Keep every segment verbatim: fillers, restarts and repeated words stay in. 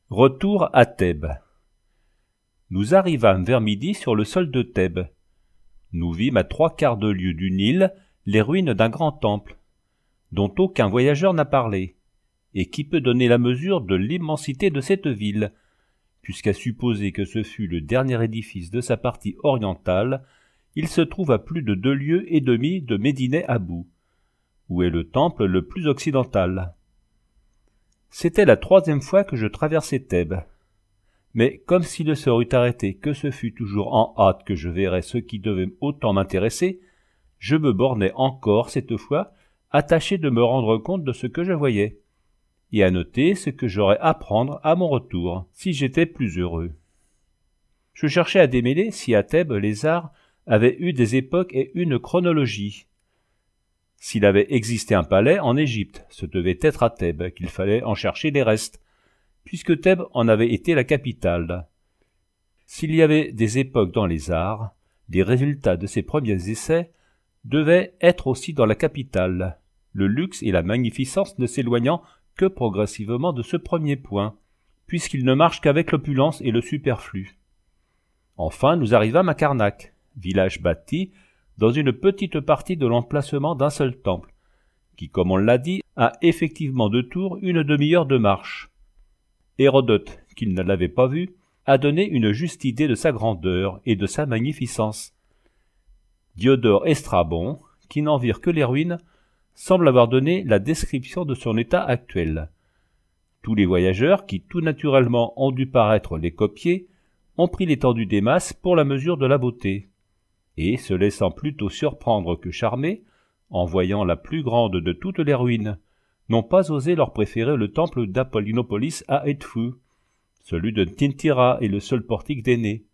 Retour à Thèbes. Nous arrivâmes vers midi sur le sol de Thèbes. Nous vîmes à trois quarts de lieue du Nil les ruines d'un grand temple, dont aucun voyageur n'a parlé, et qui peut donner la mesure de l'immensité de cette ville, puisqu'à supposer que ce fût le dernier édifice de sa partie orientale, il se trouve à plus de deux lieues et demie de Médinès-Abou, où est le temple le plus occidental. C'était la troisième fois que je traversais Thèbes. Mais comme s'il ne se eût arrêté que ce fût toujours en hâte que je verrais ce qui devait autant m'intéresser, je me bornai encore cette fois à tâcher de me rendre compte de ce que je voyais, et à noter ce que j'aurais à apprendre à mon retour, si j'étais plus heureux. Je cherchais à démêler si à Thèbes les arts avaient eu des époques et une chronologie. S'il avait existé un palais en Égypte, ce devait être à Thèbes qu'il fallait en chercher les restes, puisque Thèbes en avait été la capitale. S'il y avait des époques dans les arts, les résultats de ces premiers essais devaient être aussi dans la capitale, le luxe et la magnificence ne s'éloignant que progressivement de ce premier point, puisqu'ils ne marchent qu'avec l'opulence et le superflu. Enfin, nous arrivâmes à Karnak, village bâti dans une petite partie de l'emplacement d'un seul temple, qui, comme on l'a dit, a effectivement de tours une demi-heure de marche. Hérodote, qui ne l'avait pas vu, a donné une juste idée de sa grandeur et de sa magnificence. Diodore et Strabon, qui n'en virent que les ruines, semblent avoir donné la description de son état actuel. Tous les voyageurs, qui tout naturellement ont dû paraître les copier, ont pris l'étendue des masses pour la mesure de la beauté, et, se laissant plutôt surprendre que charmer, en voyant la plus grande de toutes les ruines, n'ont pas osé leur préférer le temple d'Apollinopolis à Edfou, celui de Tintira et le seul portique d'Énée.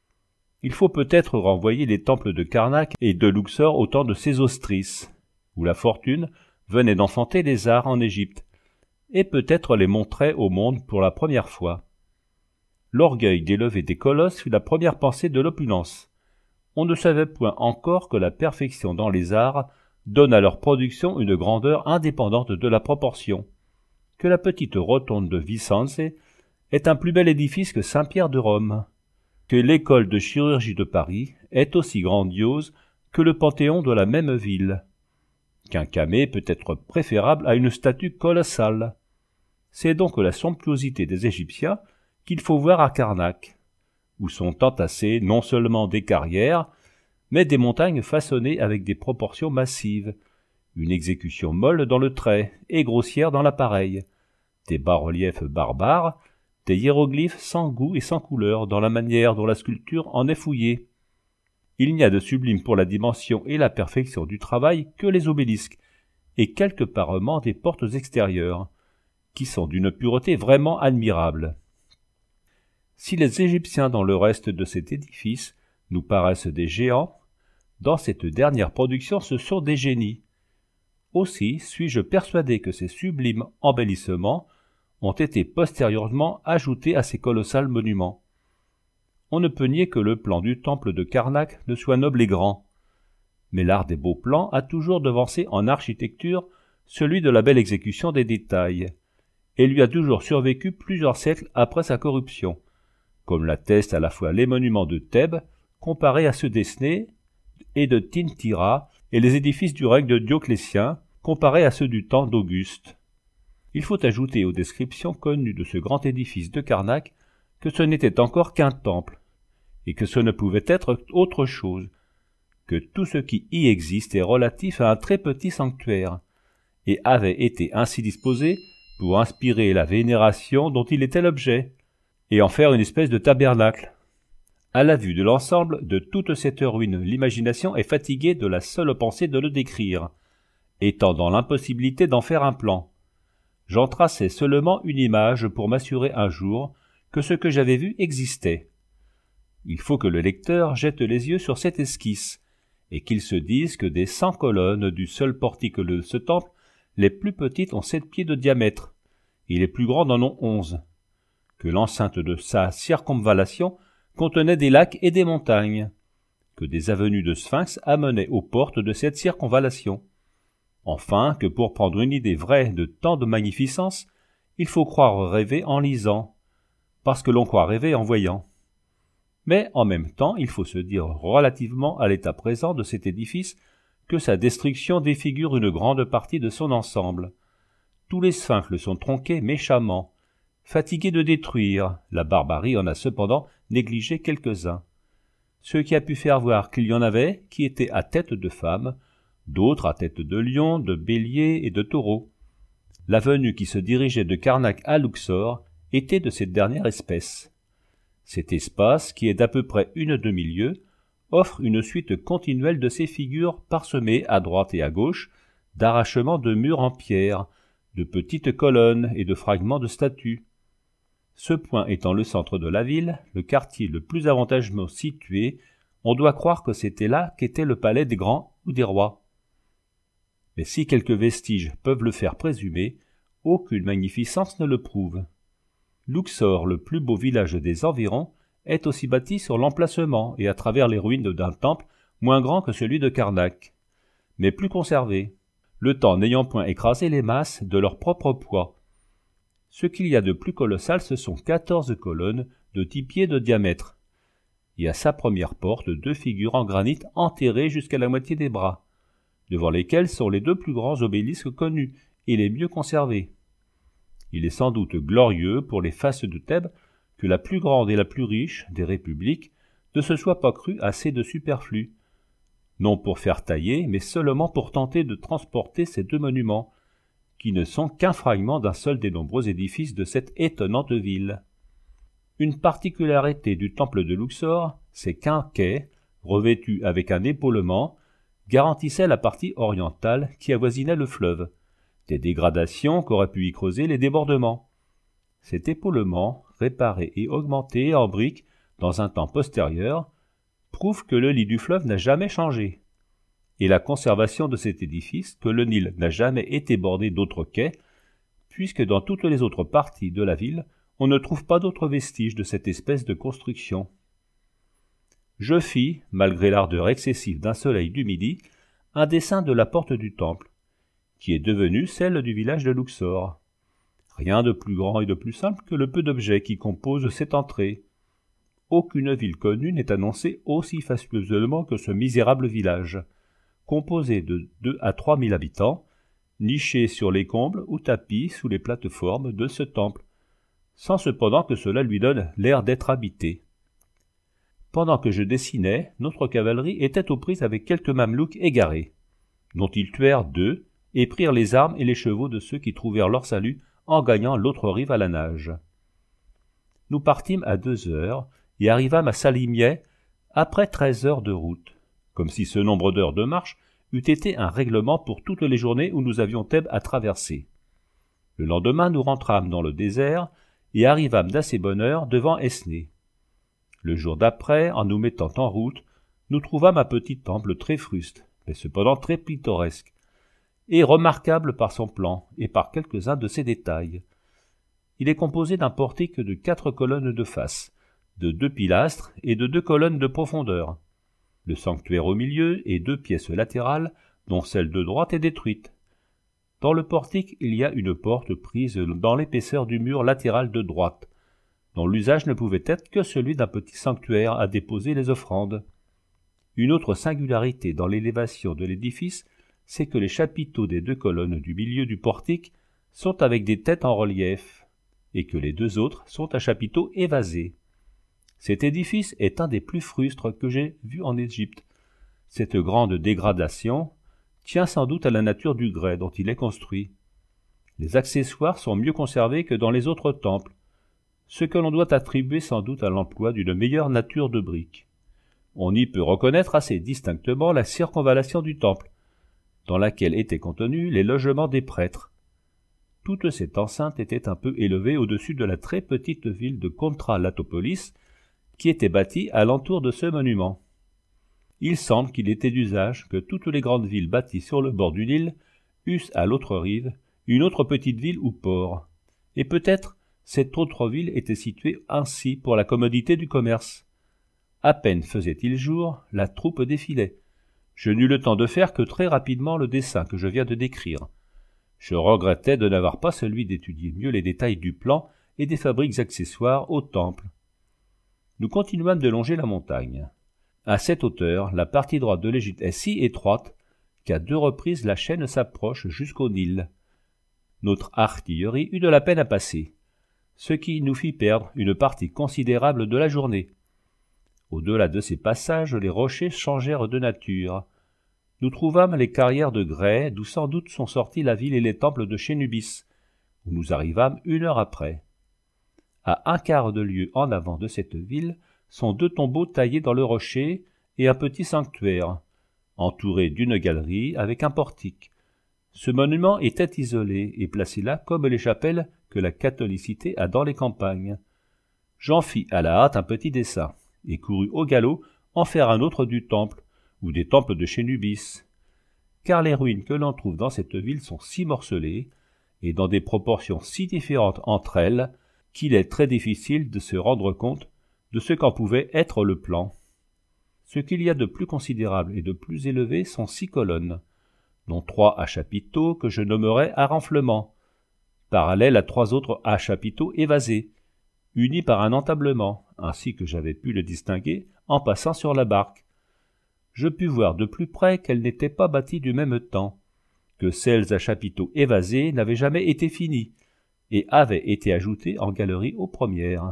Il faut peut-être renvoyer les temples de Karnak et de Luxor au temps de Sésostris, où la fortune venait d'enfanter les arts en Égypte, et peut-être les montrait au monde pour la première fois. L'orgueil d'élever des colosses fut la première pensée de l'opulence. On ne savait point encore que la perfection dans les arts donne à leur production une grandeur indépendante de la proportion, que la petite rotonde de Vicence est un plus bel édifice que Saint-Pierre de Rome, que l'école de chirurgie de Paris est aussi grandiose que le Panthéon de la même ville, qu'un camée peut être préférable à une statue colossale. C'est donc la somptuosité des Égyptiens qu'il faut voir à Karnak, où sont entassées non seulement des carrières, mais des montagnes façonnées avec des proportions massives, une exécution molle dans le trait et grossière dans l'appareil, des bas-reliefs barbares, des hiéroglyphes sans goût et sans couleur dans la manière dont la sculpture en est fouillée. Il n'y a de sublime pour la dimension et la perfection du travail que les obélisques, et quelques parements des portes extérieures, qui sont d'une pureté vraiment admirable. Si les Égyptiens dans le reste de cet édifice nous paraissent des géants, dans cette dernière production ce sont des génies. Aussi suis-je persuadé que ces sublimes embellissements ont été postérieurement ajoutés à ces colossales monuments. On ne peut nier que le plan du temple de Karnak ne soit noble et grand, mais l'art des beaux plans a toujours devancé en architecture celui de la belle exécution des détails, et lui a toujours survécu plusieurs siècles après sa corruption, comme l'attestent à la fois les monuments de Thèbes, comparés à ceux d'Esnée et de Tintira, et les édifices du règne de Dioclétien, comparés à ceux du temps d'Auguste. Il faut ajouter aux descriptions connues de ce grand édifice de Karnak que ce n'était encore qu'un temple, et que ce ne pouvait être autre chose, que tout ce qui y existe est relatif à un très petit sanctuaire, et avait été ainsi disposé pour inspirer la vénération dont il était l'objet, et en faire une espèce de tabernacle. À la vue de l'ensemble de toute cette ruine, l'imagination est fatiguée de la seule pensée de le décrire, étant dans l'impossibilité d'en faire un plan. J'en traçais seulement une image pour m'assurer un jour que ce que j'avais vu existait. Il faut que le lecteur jette les yeux sur cette esquisse, et qu'il se dise que des cent colonnes du seul portique de ce temple, les plus petites ont sept pieds de diamètre, et les plus grandes en ont onze, que l'enceinte de sa circonvallation contenait des lacs et des montagnes, que des avenues de sphinx amenaient aux portes de cette circonvallation. Enfin, que pour prendre une idée vraie de tant de magnificence, il faut croire rêver en lisant, parce que l'on croit rêver en voyant. Mais en même temps, il faut se dire relativement à l'état présent de cet édifice que sa destruction défigure une grande partie de son ensemble. Tous les sphinx le sont tronqués méchamment. Fatigués de détruire, la barbarie en a cependant négligé quelques-uns. Ce qui a pu faire voir qu'il y en avait qui étaient à tête de femme, d'autres à tête de lion, de bélier et de taureau. L'avenue qui se dirigeait de Karnak à Luxor était de cette dernière espèce. Cet espace, qui est d'à peu près une demi-lieue, offre une suite continuelle de ces figures parsemées à droite et à gauche d'arrachements de murs en pierre, de petites colonnes et de fragments de statues. Ce point étant le centre de la ville, le quartier le plus avantageusement situé, on doit croire que c'était là qu'était le palais des grands ou des rois. Mais si quelques vestiges peuvent le faire présumer, aucune magnificence ne le prouve. Luxor, le plus beau village des environs, est aussi bâti sur l'emplacement et à travers les ruines d'un temple moins grand que celui de Karnak, mais plus conservé, le temps n'ayant point écrasé les masses de leur propre poids. Ce qu'il y a de plus colossal, ce sont quatorze colonnes de dix pieds de diamètre, et à sa première porte deux figures en granit enterrées jusqu'à la moitié des bras, devant lesquelles sont les deux plus grands obélisques connus et les mieux conservés. Il est sans doute glorieux pour les faces de Thèbes que la plus grande et la plus riche des républiques ne se soit pas crue assez de superflu, non pour faire tailler, mais seulement pour tenter de transporter ces deux monuments, qui ne sont qu'un fragment d'un seul des nombreux édifices de cette étonnante ville. Une particularité du temple de Luxor, c'est qu'un quai, revêtu avec un épaulement, garantissait la partie orientale qui avoisinait le fleuve, des dégradations qu'auraient pu y creuser les débordements. Cet épaulement, réparé et augmenté en briques dans un temps postérieur, prouve que le lit du fleuve n'a jamais changé, et la conservation de cet édifice que le Nil n'a jamais été bordé d'autres quais, puisque dans toutes les autres parties de la ville, on ne trouve pas d'autres vestiges de cette espèce de construction. Je fis, malgré l'ardeur excessive d'un soleil du midi, un dessin de la porte du temple, qui est devenue celle du village de Luxor. Rien de plus grand et de plus simple que le peu d'objets qui composent cette entrée. Aucune ville connue n'est annoncée aussi fastueusement que ce misérable village, composé de deux à trois mille habitants, nichés sur les combles ou tapis sous les plateformes de ce temple, sans cependant que cela lui donne l'air d'être habité. Pendant que je dessinais, notre cavalerie était aux prises avec quelques mamelouks égarés, dont ils tuèrent deux et prirent les armes et les chevaux de ceux qui trouvèrent leur salut en gagnant l'autre rive à la nage. Nous partîmes à deux heures et arrivâmes à Salimieh après treize heures de route, comme si ce nombre d'heures de marche eût été un règlement pour toutes les journées où nous avions Thèbes à traverser. Le lendemain, nous rentrâmes dans le désert et arrivâmes d'assez bonne heure devant Esnée. Le jour d'après, en nous mettant en route, nous trouvâmes un petit temple très fruste, mais cependant très pittoresque, et remarquable par son plan et par quelques-uns de ses détails. Il est composé d'un portique de quatre colonnes de face, de deux pilastres et de deux colonnes de profondeur. Le sanctuaire au milieu et deux pièces latérales, dont celle de droite est détruite. Dans le portique, il y a une porte prise dans l'épaisseur du mur latéral de droite, dont l'usage ne pouvait être que celui d'un petit sanctuaire à déposer les offrandes. Une autre singularité dans l'élévation de l'édifice, c'est que les chapiteaux des deux colonnes du milieu du portique sont avec des têtes en relief, et que les deux autres sont à chapiteaux évasés. Cet édifice est un des plus frustres que j'ai vus en Égypte. Cette grande dégradation tient sans doute à la nature du grès dont il est construit. Les accessoires sont mieux conservés que dans les autres temples, ce que l'on doit attribuer sans doute à l'emploi d'une meilleure nature de briques. On y peut reconnaître assez distinctement la circonvallation du temple, dans laquelle étaient contenus les logements des prêtres. Toute cette enceinte était un peu élevée au-dessus de la très petite ville de Contra-Latopolis, qui était bâtie à l'entour de ce monument. Il semble qu'il était d'usage que toutes les grandes villes bâties sur le bord du Nil eussent à l'autre rive une autre petite ville ou port, et peut-être cette autre ville était située ainsi pour la commodité du commerce. À peine faisait-il jour, la troupe défilait. Je n'eus le temps de faire que très rapidement le dessin que je viens de décrire. Je regrettais de n'avoir pas celui d'étudier mieux les détails du plan et des fabriques accessoires au temple. Nous continuâmes de longer la montagne. À cette hauteur, la partie droite de l'Égypte est si étroite qu'à deux reprises la chaîne s'approche jusqu'au Nil. Notre artillerie eut de la peine à passer, ce qui nous fit perdre une partie considérable de la journée. Au-delà de ces passages, les rochers changèrent de nature. Nous trouvâmes les carrières de grès, d'où sans doute sont sortis la ville et les temples de Chénubis, où nous arrivâmes une heure après. À un quart de lieue en avant de cette ville sont deux tombeaux taillés dans le rocher et un petit sanctuaire, entouré d'une galerie avec un portique. Ce monument était isolé et placé là comme les chapelles que la catholicité a dans les campagnes. J'en fis à la hâte un petit dessin, et courus au galop en faire un autre du temple, ou des temples de Chénubis, car les ruines que l'on trouve dans cette ville sont si morcelées, et dans des proportions si différentes entre elles, qu'il est très difficile de se rendre compte de ce qu'en pouvait être le plan. Ce qu'il y a de plus considérable et de plus élevé sont six colonnes, dont trois à chapiteaux que je nommerai à renflement, parallèles à trois autres à chapiteaux évasés, unis par un entablement, ainsi que j'avais pu le distinguer en passant sur la barque. Je pus voir de plus près qu'elles n'étaient pas bâties du même temps, que celles à chapiteaux évasés n'avaient jamais été finies, et avaient été ajoutées en galerie aux premières.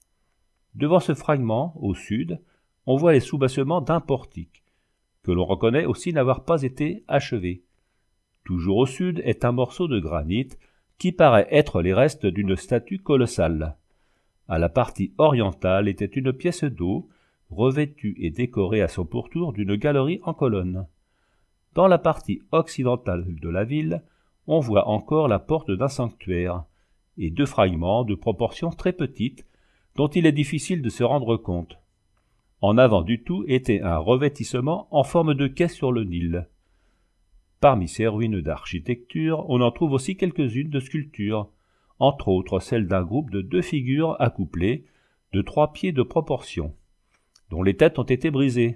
Devant ce fragment, au sud, on voit les soubassements d'un portique, que l'on reconnaît aussi n'avoir pas été achevé. Toujours au sud est un morceau de granit qui paraît être les restes d'une statue colossale. À la partie orientale était une pièce d'eau, revêtue et décorée à son pourtour d'une galerie en colonne. Dans la partie occidentale de la ville, on voit encore la porte d'un sanctuaire, et deux fragments de proportions très petites, dont il est difficile de se rendre compte. En avant du tout était un revêtissement en forme de quai sur le Nil. Parmi ces ruines d'architecture, on en trouve aussi quelques-unes de sculptures, entre autres celle d'un groupe de deux figures accouplées, de trois pieds de proportion, dont les têtes ont été brisées.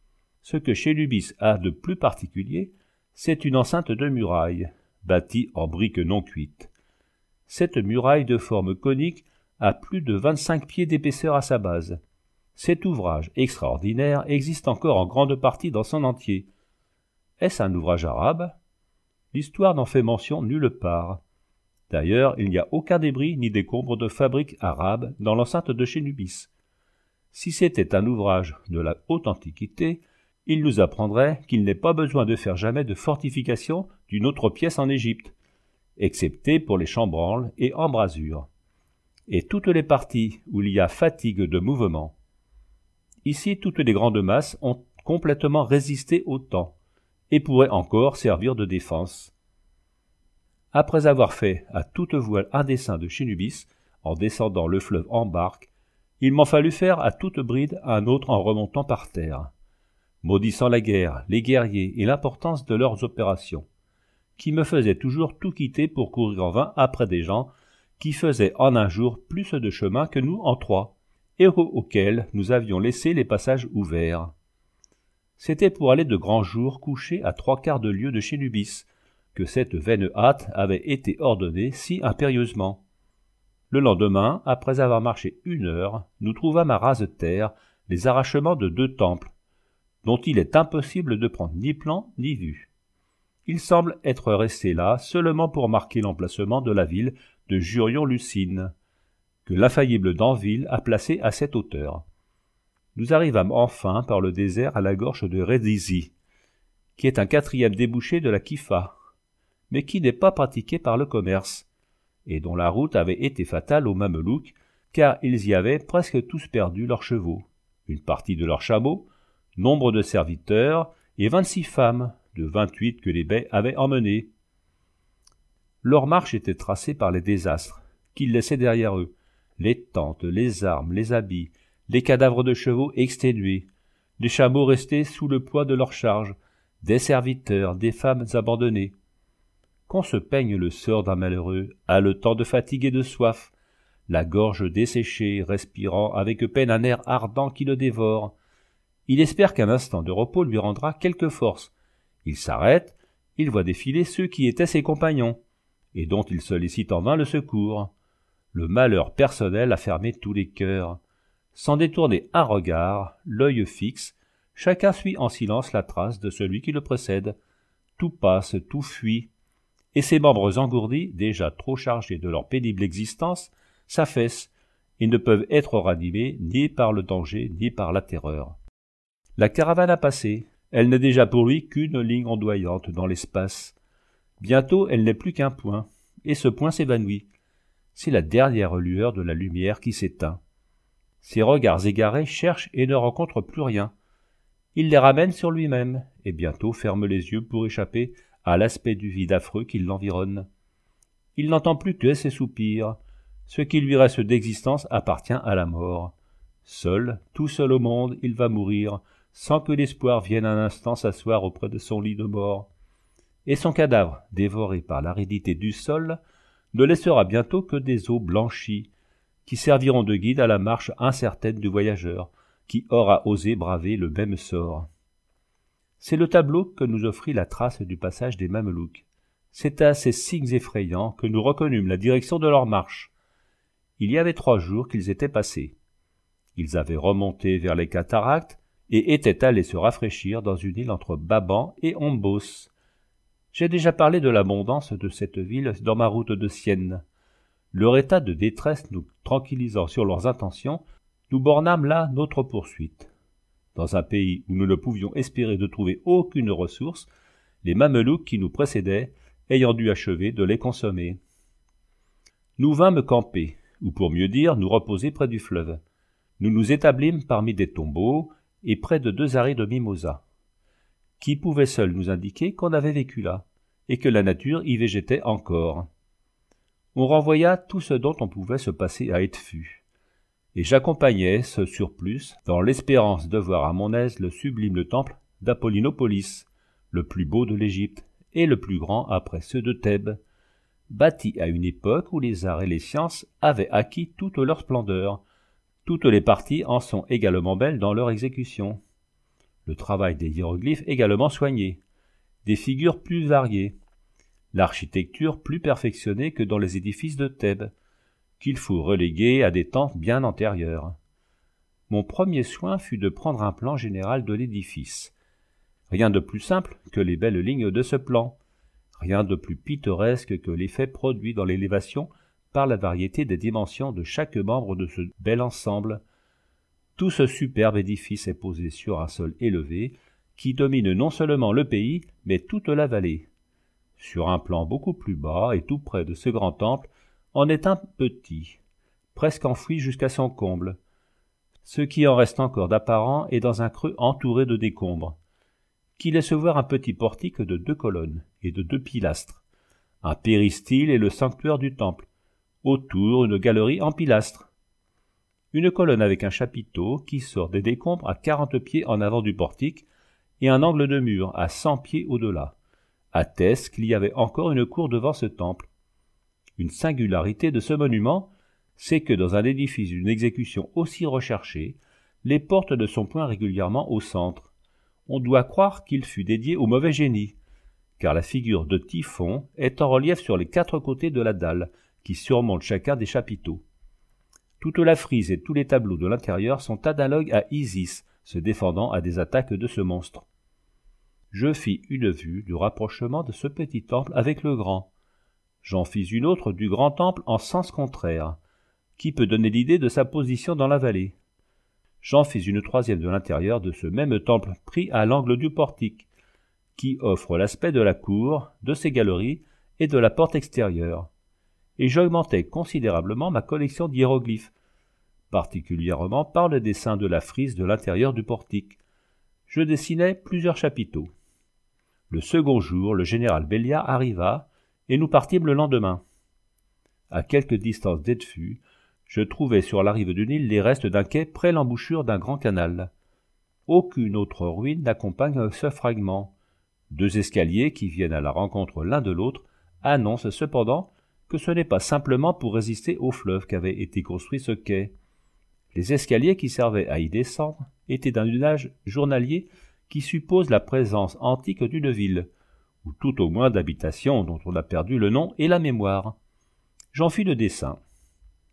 Ce que Chénubis a de plus particulier, c'est une enceinte de muraille, bâtie en briques non cuites. Cette muraille de forme conique a plus de vingt-cinq pieds d'épaisseur à sa base. Cet ouvrage extraordinaire existe encore en grande partie dans son entier. Est-ce un ouvrage arabe? L'histoire n'en fait mention nulle part. D'ailleurs, il n'y a aucun débris ni décombre de fabrique arabe dans l'enceinte de Chénubis. Si c'était un ouvrage de la haute antiquité, il nous apprendrait qu'il n'est pas besoin de faire jamais de fortification d'une autre pièce en Égypte, excepté pour les chambranles et embrasures, et toutes les parties où il y a fatigue de mouvement. Ici, toutes les grandes masses ont complètement résisté au temps, et pourraient encore servir de défense. Après avoir fait à toute voile un dessin de Chénubis, en descendant le fleuve en barque, il m'en fallut faire à toute bride un autre en remontant par terre, maudissant la guerre, les guerriers et l'importance de leurs opérations, qui me faisaient toujours tout quitter pour courir en vain après des gens qui faisaient en un jour plus de chemin que nous en trois, et auxquels nous avions laissé les passages ouverts. C'était pour aller de grand jour coucher à trois quarts de lieue de Chénubis, que cette vaine hâte avait été ordonnée si impérieusement. Le lendemain, après avoir marché une heure, nous trouvâmes à rase terre les arrachements de deux temples, dont il est impossible de prendre ni plan ni vue. Ils semblent être restés là seulement pour marquer l'emplacement de la ville de Jurion-Lucine, que l'infaillible Danville a placée à cette hauteur. Nous arrivâmes enfin par le désert à la gorge de Rédizi, qui est un quatrième débouché de la Kifa, mais qui n'est pas pratiqué par le commerce, et dont la route avait été fatale aux Mamelouks, car ils y avaient presque tous perdu leurs chevaux, une partie de leurs chameaux, nombre de serviteurs et vingt-six femmes, de vingt-huit que les bey avaient emmenées. Leur marche était tracée par les désastres qu'ils laissaient derrière eux, les tentes, les armes, les habits, les cadavres de chevaux exténués, les chameaux restés sous le poids de leur charge, des serviteurs, des femmes abandonnées. Qu'on se peigne le sort d'un malheureux, haletant de fatigue et de soif, la gorge desséchée, respirant avec peine un air ardent qui le dévore. Il espère qu'un instant de repos lui rendra quelque force. Il s'arrête, il voit défiler ceux qui étaient ses compagnons, et dont il sollicite en vain le secours. Le malheur personnel a fermé tous les cœurs. Sans détourner un regard, l'œil fixe, chacun suit en silence la trace de celui qui le précède. Tout passe, tout fuit, et ses membres engourdis, déjà trop chargés de leur pénible existence, s'affaissent et ne peuvent être ranimés ni par le danger ni par la terreur. La caravane a passé, elle n'est déjà pour lui qu'une ligne ondoyante dans l'espace. Bientôt elle n'est plus qu'un point, et ce point s'évanouit. C'est la dernière lueur de la lumière qui s'éteint. Ses regards égarés cherchent et ne rencontrent plus rien. Il les ramène sur lui-même, et bientôt ferme les yeux pour échapper à l'aspect du vide affreux qui l'environne. Il n'entend plus que ses soupirs. Ce qui lui reste d'existence appartient à la mort. Seul, tout seul au monde, il va mourir, sans que l'espoir vienne un instant s'asseoir auprès de son lit de mort. Et son cadavre, dévoré par l'aridité du sol, ne laissera bientôt que des os blanchis, qui serviront de guide à la marche incertaine du voyageur, qui aura osé braver le même sort. C'est le tableau que nous offrit la trace du passage des Mamelouks. C'est à ces signes effrayants que nous reconnûmes la direction de leur marche. Il y avait trois jours qu'ils étaient passés. Ils avaient remonté vers les cataractes et étaient allés se rafraîchir dans une île entre Baban et Ombos. J'ai déjà parlé de l'abondance de cette ville dans ma route de Sienne. Leur état de détresse nous tranquillisant sur leurs intentions, nous bornâmes là notre poursuite. Dans un pays où nous ne pouvions espérer de trouver aucune ressource, les Mamelouks qui nous précédaient ayant dû achever de les consommer. Nous vînmes camper, ou pour mieux dire, nous reposer près du fleuve. Nous nous établîmes parmi des tombeaux et près de deux arrêts de mimosas, qui pouvaient seuls nous indiquer qu'on avait vécu là, et que la nature y végétait encore. On renvoya tout ce dont on pouvait se passer à Edfu, et j'accompagnais ce surplus dans l'espérance de voir à mon aise le sublime temple d'Apollinopolis, le plus beau de l'Égypte, et le plus grand après ceux de Thèbes, bâti à une époque où les arts et les sciences avaient acquis toute leur splendeur. Toutes les parties en sont également belles dans leur exécution. Le travail des hiéroglyphes également soigné, des figures plus variées, l'architecture plus perfectionnée que dans les édifices de Thèbes, qu'il faut reléguer à des temps bien antérieurs. Mon premier soin fut de prendre un plan général de l'édifice. Rien de plus simple que les belles lignes de ce plan, rien de plus pittoresque que l'effet produit dans l'élévation par la variété des dimensions de chaque membre de ce bel ensemble. Tout ce superbe édifice est posé sur un sol élevé, qui domine non seulement le pays, mais toute la vallée. Sur un plan beaucoup plus bas et tout près de ce grand temple, en est un petit, presque enfoui jusqu'à son comble. Ce qui en reste encore d'apparent est dans un creux entouré de décombres, qui laisse voir un petit portique de deux colonnes et de deux pilastres, un péristyle et le sanctuaire du temple, autour une galerie en pilastres. Une colonne avec un chapiteau qui sort des décombres à quarante pieds en avant du portique et un angle de mur à cent pieds au-delà, atteste qu'il y avait encore une cour devant ce temple. Une singularité de ce monument, c'est que dans un édifice d'une exécution aussi recherchée, les portes ne sont point régulièrement au centre. On doit croire qu'il fut dédié au mauvais génie, car la figure de Typhon est en relief sur les quatre côtés de la dalle, qui surmonte chacun des chapiteaux. Toute la frise et tous les tableaux de l'intérieur sont analogues à Isis, se défendant à des attaques de ce monstre. Je fis une vue du rapprochement de ce petit temple avec le grand. J'en fis une autre du grand temple en sens contraire, qui peut donner l'idée de sa position dans la vallée. J'en fis une troisième de l'intérieur de ce même temple pris à l'angle du portique, qui offre l'aspect de la cour, de ses galeries et de la porte extérieure. Et j'augmentai considérablement ma collection d'hiéroglyphes, particulièrement par le dessin de la frise de l'intérieur du portique. Je dessinai plusieurs chapiteaux. Le second jour, le général Belliard arriva, et nous partîmes le lendemain. À quelque distance d'Edfu, je trouvai sur la rive d'une île les restes d'un quai près l'embouchure d'un grand canal. Aucune autre ruine n'accompagne ce fragment. Deux escaliers qui viennent à la rencontre l'un de l'autre annoncent cependant que ce n'est pas simplement pour résister au fleuve qu'avait été construit ce quai. Les escaliers qui servaient à y descendre étaient d'un usage journalier qui suppose la présence antique d'une ville, ou tout au moins d'habitations dont on a perdu le nom et la mémoire. J'en fis le dessin.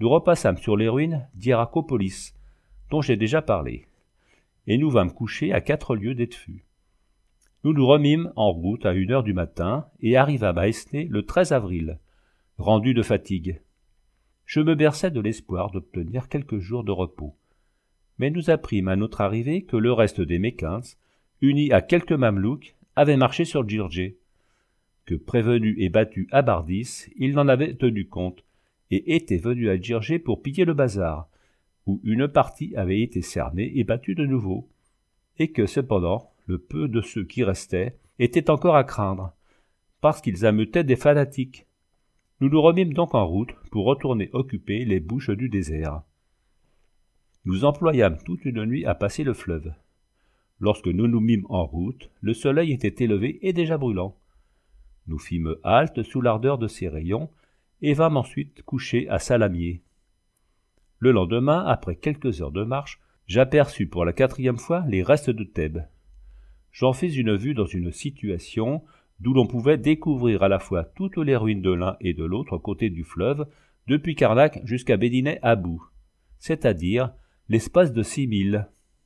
nous repassâmes sur les ruines d'Hieracopolis, dont j'ai déjà parlé, et nous vîmes coucher à quatre lieues d'Edfu. Nous nous remîmes en route à une heure du matin et arrivâmes à Esnay le treize avril, rendus de fatigue. Je me berçais de l'espoir d'obtenir quelques jours de repos. Mais nous apprîmes à notre arrivée que le reste des Méquins, unis à quelques Mamelouks, avait marché sur Djirgé, que prévenus et battus à Bardis, ils n'en avaient tenu compte, et étaient venus à Djirgé pour piller le bazar, où une partie avait été cernée et battue de nouveau, et que cependant, le peu de ceux qui restaient était encore à craindre, parce qu'ils ameutaient des fanatiques. Nous nous remîmes donc en route pour retourner occuper les bouches du désert. Nous employâmes toute une nuit à passer le fleuve. Lorsque nous nous mîmes en route, le soleil était élevé et déjà brûlant. Nous fîmes halte sous l'ardeur de ses rayons et vîmes ensuite coucher à Salamier. Le lendemain, après quelques heures de marche, j'aperçus pour la quatrième fois les restes de Thèbes. J'en fis une vue dans une situation d'où l'on pouvait découvrir à la fois toutes les ruines de l'un et de l'autre côté du fleuve, depuis Karnak jusqu'à Bédinet-Abou, c'est-à-dire l'espace de six milles.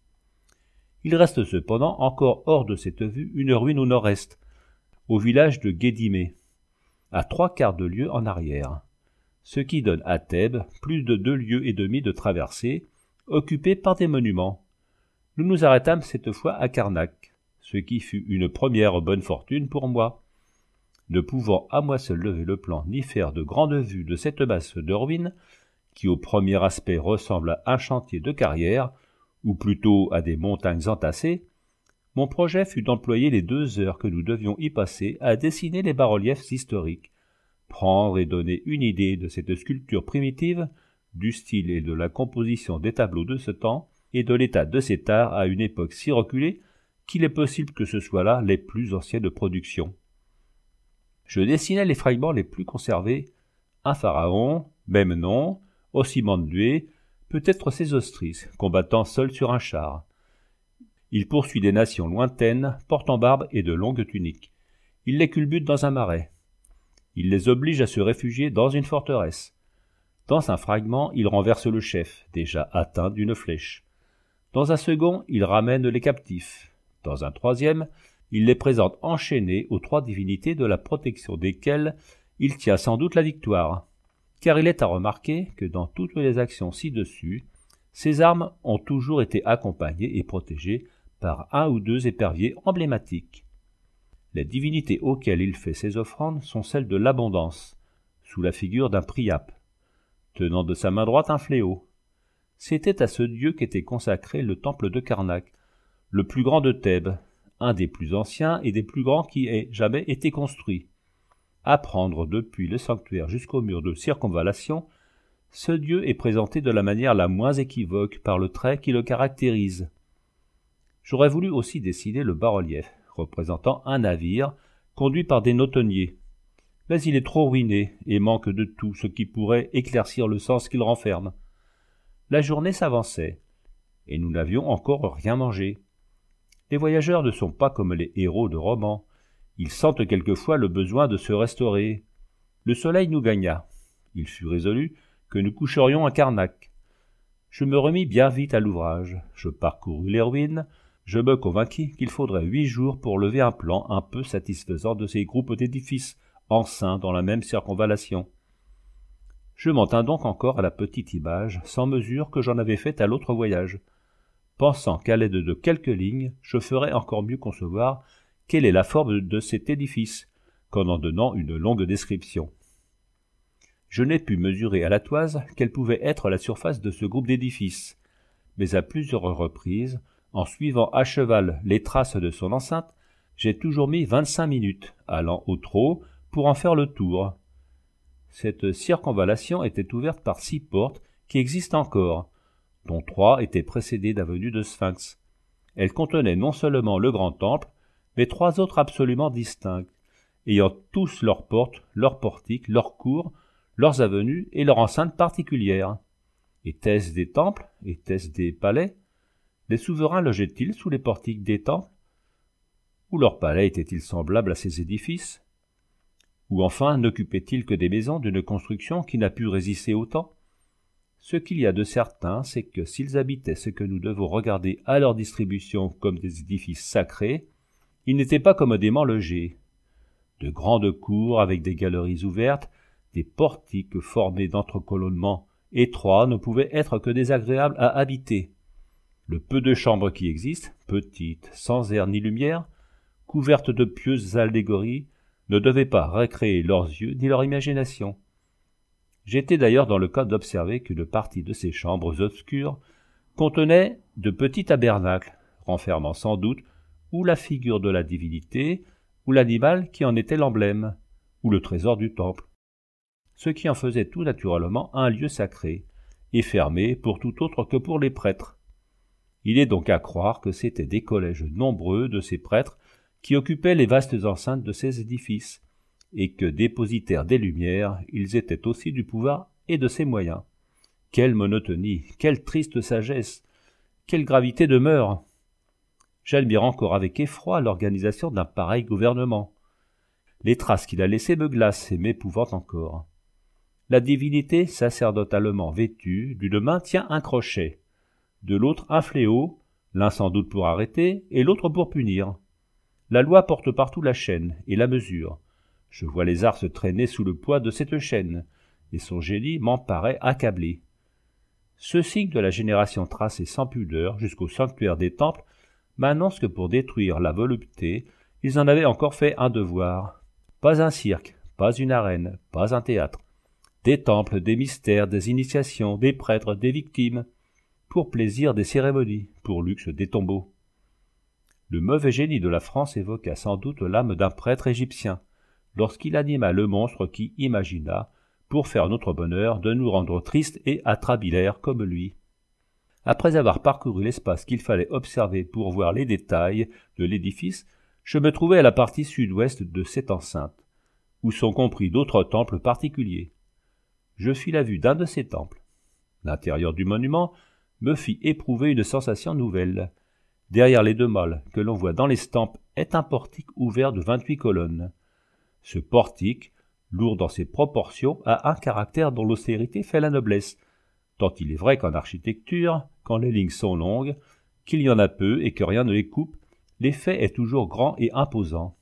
Il reste cependant encore hors de cette vue une ruine au nord-est, au village de Guédimé, à trois quarts de lieue en arrière, ce qui donne à Thèbes plus de deux lieues et demie de traversée, occupée par des monuments. Nous nous arrêtâmes cette fois à Karnak, ce qui fut une première bonne fortune pour moi. Ne pouvant à moi seul lever le plan ni faire de grandes vues de cette masse de ruines, qui au premier aspect ressemble à un chantier de carrière, ou plutôt à des montagnes entassées, mon projet fut d'employer les deux heures que nous devions y passer à dessiner les bas-reliefs historiques, prendre et donner une idée de cette sculpture primitive, du style et de la composition des tableaux de ce temps, et de l'état de cet art à une époque si reculée qu'il est possible que ce soit là les plus anciennes productions. Je dessinai les fragments les plus conservés, un pharaon, même nom, Osymandué, peut-être Sésostris, combattant seul sur un char. Il poursuit des nations lointaines, portant barbe et de longues tuniques. Il les culbute dans un marais. Il les oblige à se réfugier dans une forteresse. Dans un fragment, il renverse le chef, déjà atteint d'une flèche. Dans un second, il ramène les captifs. Dans un troisième, il les présente enchaînés aux trois divinités de la protection desquelles il tient sans doute la victoire. Car il est à remarquer que dans toutes les actions ci-dessus, ces armes ont toujours été accompagnées et protégées par un ou deux éperviers emblématiques. Les divinités auxquelles il fait ses offrandes sont celles de l'abondance, sous la figure d'un priape, tenant de sa main droite un fléau. C'était à ce dieu qu'était consacré le temple de Karnak, le plus grand de Thèbes, un des plus anciens et des plus grands qui ait jamais été construit. À prendre depuis le sanctuaire jusqu'au mur de circonvallation, ce dieu est présenté de la manière la moins équivoque par le trait qui le caractérise. J'aurais voulu aussi dessiner le bas-relief, représentant un navire conduit par des nautonniers, mais il est trop ruiné et manque de tout ce qui pourrait éclaircir le sens qu'il renferme. La journée s'avançait, et nous n'avions encore rien mangé. Les voyageurs ne sont pas comme les héros de romans. Ils sentent quelquefois le besoin de se restaurer. Le soleil nous gagna. Il fut résolu que nous coucherions à Karnak. Je me remis bien vite à l'ouvrage. Je parcourus les ruines. Je me convainquis qu'il faudrait huit jours pour lever un plan un peu satisfaisant de ces groupes d'édifices enceints dans la même circonvallation. Je m'en tins donc encore à la petite image, sans mesure que j'en avais faite à l'autre voyage, pensant qu'à l'aide de quelques lignes, je ferais encore mieux concevoir quelle est la forme de cet édifice, qu'en en donnant une longue description. Je n'ai pu mesurer à la toise quelle pouvait être la surface de ce groupe d'édifices, mais à plusieurs reprises, en suivant à cheval les traces de son enceinte, j'ai toujours mis vingt-cinq minutes, allant au trot, pour en faire le tour. Cette circonvallation était ouverte par six portes qui existent encore, dont trois étaient précédées d'avenues de sphinx. Elles contenaient non seulement le grand temple, mais trois autres absolument distinctes, ayant tous leurs portes, leurs portiques, leurs cours, leurs avenues et leurs enceintes particulières. Étaient-ce des temples? Étaient-ce des palais? Les souverains logeaient-ils sous les portiques des temples? Ou leurs palais étaient-ils semblables à ces édifices? Ou enfin n'occupaient-ils que des maisons d'une construction qui n'a pu résister au temps? Ce qu'il y a de certain, c'est que s'ils habitaient ce que nous devons regarder à leur distribution comme des édifices sacrés, ils n'étaient pas commodément logés. De grandes cours avec des galeries ouvertes, des portiques formés d'entrecolonnements étroits ne pouvaient être que désagréables à habiter. Le peu de chambres qui existent, petites, sans air ni lumière, couvertes de pieuses allégories, ne devaient pas récréer leurs yeux ni leur imagination. J'étais d'ailleurs dans le cas d'observer qu'une partie de ces chambres obscures contenait de petits tabernacles, renfermant sans doute ou la figure de la divinité, ou l'animal qui en était l'emblème, ou le trésor du temple, ce qui en faisait tout naturellement un lieu sacré, et fermé pour tout autre que pour les prêtres. Il est donc à croire que c'étaient des collèges nombreux de ces prêtres qui occupaient les vastes enceintes de ces édifices, et que dépositaires des lumières, ils étaient aussi du pouvoir et de ses moyens. Quelle monotonie, quelle triste sagesse, quelle gravité de mœurs! J'admire encore avec effroi l'organisation d'un pareil gouvernement. Les traces qu'il a laissées me glacent et m'épouvant encore. La divinité sacerdotalement vêtue, d'une main tient un crochet, de l'autre un fléau, l'un sans doute pour arrêter et l'autre pour punir. La loi porte partout la chaîne et la mesure. Je vois les arts se traîner sous le poids de cette chaîne, et son génie m'en paraît accablé. Ce signe de la génération tracée sans pudeur jusqu'au sanctuaire des temples m'annonce que pour détruire la volupté, ils en avaient encore fait un devoir. Pas un cirque, pas une arène, pas un théâtre. Des temples, des mystères, des initiations, des prêtres, des victimes. Pour plaisir, des cérémonies, pour luxe, des tombeaux. Le mauvais génie de la France évoqua sans doute l'âme d'un prêtre égyptien, lorsqu'il anima le monstre qui imagina, pour faire notre bonheur, de nous rendre tristes et atrabilaires comme lui. Après avoir parcouru l'espace qu'il fallait observer pour voir les détails de l'édifice, je me trouvai à la partie sud-ouest de cette enceinte, où sont compris d'autres temples particuliers. Je fis la vue d'un de ces temples. L'intérieur du monument me fit éprouver une sensation nouvelle. Derrière les deux malles que l'on voit dans l'estampes est un portique ouvert de vingt-huit colonnes. Ce portique, lourd dans ses proportions, a un caractère dont l'austérité fait la noblesse, tant il est vrai qu'en architecture, quand les lignes sont longues, qu'il y en a peu et que rien ne les coupe, l'effet est toujours grand et imposant.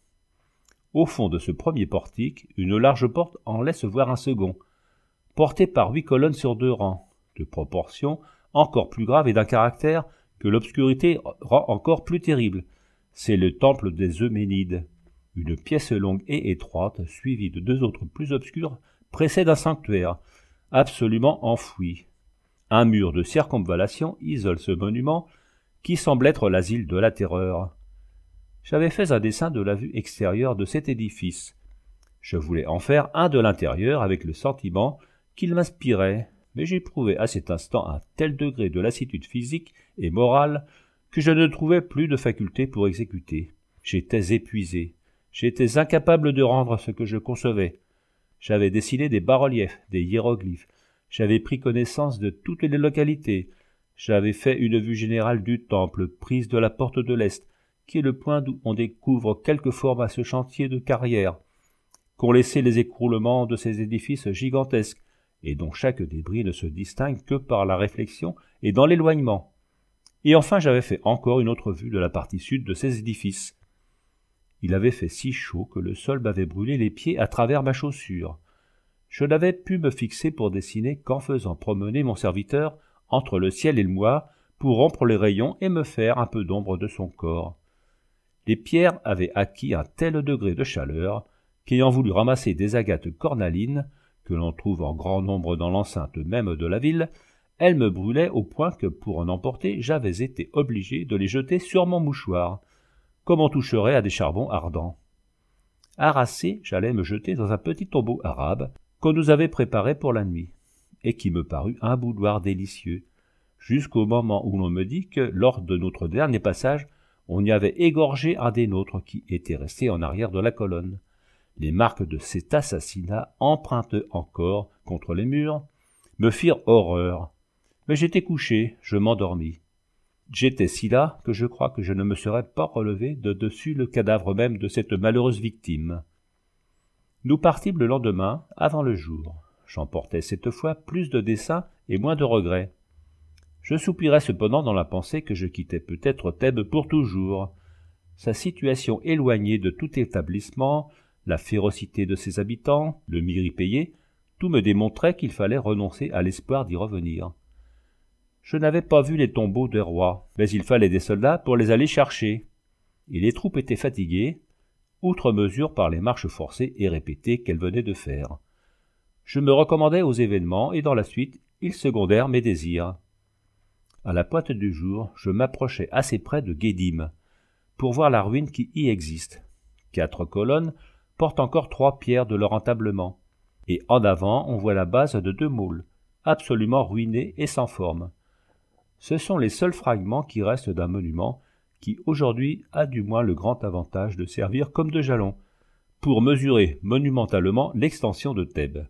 Au fond de ce premier portique, une large porte en laisse voir un second, porté par huit colonnes sur deux rangs, de proportions encore plus graves et d'un caractère que l'obscurité rend encore plus terrible. C'est le temple des Euménides. Une pièce longue et étroite, suivie de deux autres plus obscures, précède un sanctuaire, absolument enfoui. Un mur de circonvallation isole ce monument, qui semble être l'asile de la terreur. J'avais fait un dessin de la vue extérieure de cet édifice. Je voulais en faire un de l'intérieur avec le sentiment qu'il m'inspirait, mais j'éprouvais à cet instant un tel degré de lassitude physique et morale que je ne trouvais plus de faculté pour exécuter. J'étais épuisé, j'étais incapable de rendre ce que je concevais. J'avais dessiné des bas-reliefs, des hiéroglyphes, j'avais pris connaissance de toutes les localités, j'avais fait une vue générale du temple, prise de la porte de l'Est, qui est le point d'où on découvre quelques formes à ce chantier de carrière, qu'ont laissé les écroulements de ces édifices gigantesques, et dont chaque débris ne se distingue que par la réflexion et dans l'éloignement. Et enfin j'avais fait encore une autre vue de la partie sud de ces édifices. Il avait fait si chaud que le sol m'avait brûlé les pieds à travers ma chaussure. Je n'avais pu me fixer pour dessiner qu'en faisant promener mon serviteur entre le ciel et le moi pour rompre les rayons et me faire un peu d'ombre de son corps. Les pierres avaient acquis un tel degré de chaleur qu'ayant voulu ramasser des agates cornalines, que l'on trouve en grand nombre dans l'enceinte même de la ville, elles me brûlaient au point que, pour en emporter, j'avais été obligé de les jeter sur mon mouchoir, comme on toucherait à des charbons ardents. Harassé, j'allais me jeter dans un petit tombeau arabe qu'on nous avait préparé pour la nuit, et qui me parut un boudoir délicieux, jusqu'au moment où l'on me dit que, lors de notre dernier passage, on y avait égorgé un des nôtres qui était resté en arrière de la colonne. Les marques de cet assassinat, empreintes encore contre les murs, me firent horreur. Mais j'étais couché, je m'endormis. J'étais si las que je crois que je ne me serais pas relevé de dessus le cadavre même de cette malheureuse victime. Nous partîmes le lendemain, avant le jour. J'emportais cette fois plus de dessein et moins de regrets. Je soupirais cependant dans la pensée que je quittais peut-être Thèbes pour toujours. Sa situation éloignée de tout établissement, la férocité de ses habitants, le miri payé, tout me démontrait qu'il fallait renoncer à l'espoir d'y revenir. Je n'avais pas vu les tombeaux des rois, mais il fallait des soldats pour les aller chercher. Et les troupes étaient fatiguées, outre mesure par les marches forcées et répétées qu'elles venaient de faire. Je me recommandais aux événements et dans la suite, ils secondèrent mes désirs. À la pointe du jour, je m'approchais assez près de Guédim, pour voir la ruine qui y existe. Quatre colonnes portent encore trois pierres de leur entablement, et en avant on voit la base de deux moules, absolument ruinés et sans forme. Ce sont les seuls fragments qui restent d'un monument qui aujourd'hui a du moins le grand avantage de servir comme de jalon, pour mesurer monumentalement l'extension de Thèbes.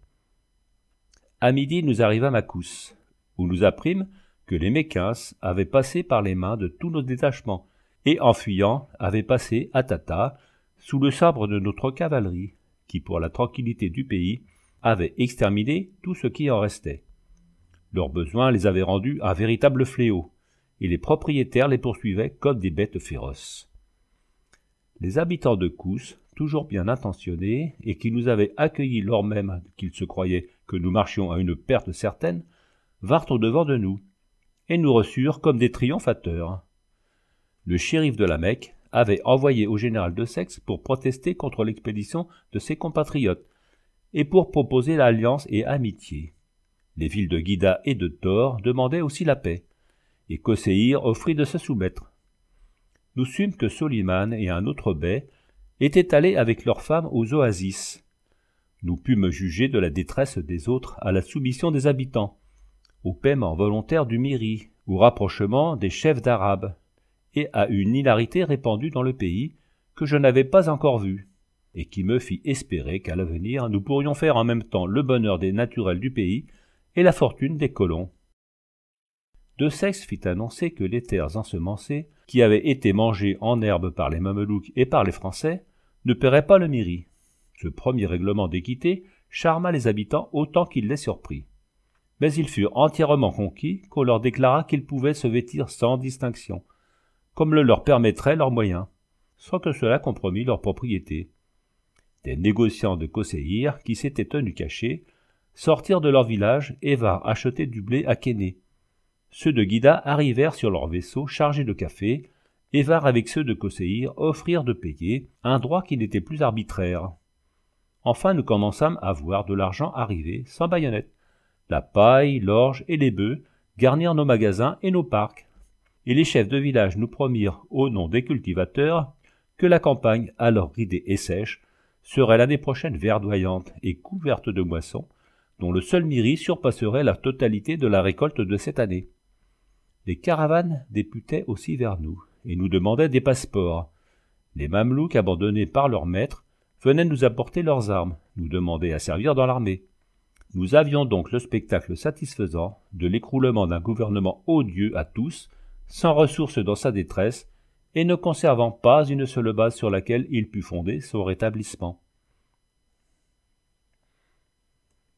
À midi nous arrivâmes à Kous, où nous apprîmes que les Méquins avaient passé par les mains de tous nos détachements, et en fuyant avaient passé à Tata, sous le sabre de notre cavalerie, qui pour la tranquillité du pays avait exterminé tout ce qui en restait. Leurs besoins les avaient rendus un véritable fléau, et les propriétaires les poursuivaient comme des bêtes féroces. Les habitants de Kous, toujours bien intentionnés, et qui nous avaient accueillis lors même qu'ils se croyaient que nous marchions à une perte certaine, vinrent au-devant de nous, et nous reçurent comme des triomphateurs. Le shérif de la Mecque avait envoyé au général de Saxe pour protester contre l'expédition de ses compatriotes, et pour proposer l'alliance et amitié. Les villes de Guida et de Tor demandaient aussi la paix, et Kosseir offrit de se soumettre. Nous sûmes que Soliman et un autre bey étaient allés avec leurs femmes aux oasis. Nous pûmes juger de la détresse des autres à la soumission des habitants, au paiement volontaire du miri, au rapprochement des chefs d'Arabes, et à une hilarité répandue dans le pays que je n'avais pas encore vue, et qui me fit espérer qu'à l'avenir nous pourrions faire en même temps le bonheur des naturels du pays et la fortune des colons. De Saxe fit annoncer que les terres ensemencées, qui avaient été mangées en herbe par les Mamelouks et par les Français, ne paieraient pas le miri. Ce premier règlement d'équité charma les habitants autant qu'il les surprit. Mais ils furent entièrement conquis qu'on leur déclara qu'ils pouvaient se vêtir sans distinction, comme le leur permettraient leurs moyens, sans que cela compromît leur propriété. Des négociants de Kosseir, qui s'étaient tenus cachés, sortirent de leur village et vinrent acheter du blé à Kéné. Ceux de Guida arrivèrent sur leur vaisseau chargés de café, et vinrent avec ceux de Kosseir offrir de payer, un droit qui n'était plus arbitraire. Enfin nous commençâmes à voir de l'argent arriver sans baïonnette. La paille, l'orge et les bœufs garnirent nos magasins et nos parcs. Et les chefs de village nous promirent, au nom des cultivateurs, que la campagne, alors ridée et sèche, serait l'année prochaine verdoyante et couverte de moissons, dont le seul miri surpasserait la totalité de la récolte de cette année. Les caravanes députaient aussi vers nous, et nous demandaient des passeports. Les Mamelouks, abandonnés par leurs maîtres, venaient nous apporter leurs armes, nous demandaient à servir dans l'armée. Nous avions donc le spectacle satisfaisant de l'écroulement d'un gouvernement odieux à tous, sans ressources dans sa détresse, et ne conservant pas une seule base sur laquelle il pût fonder son rétablissement.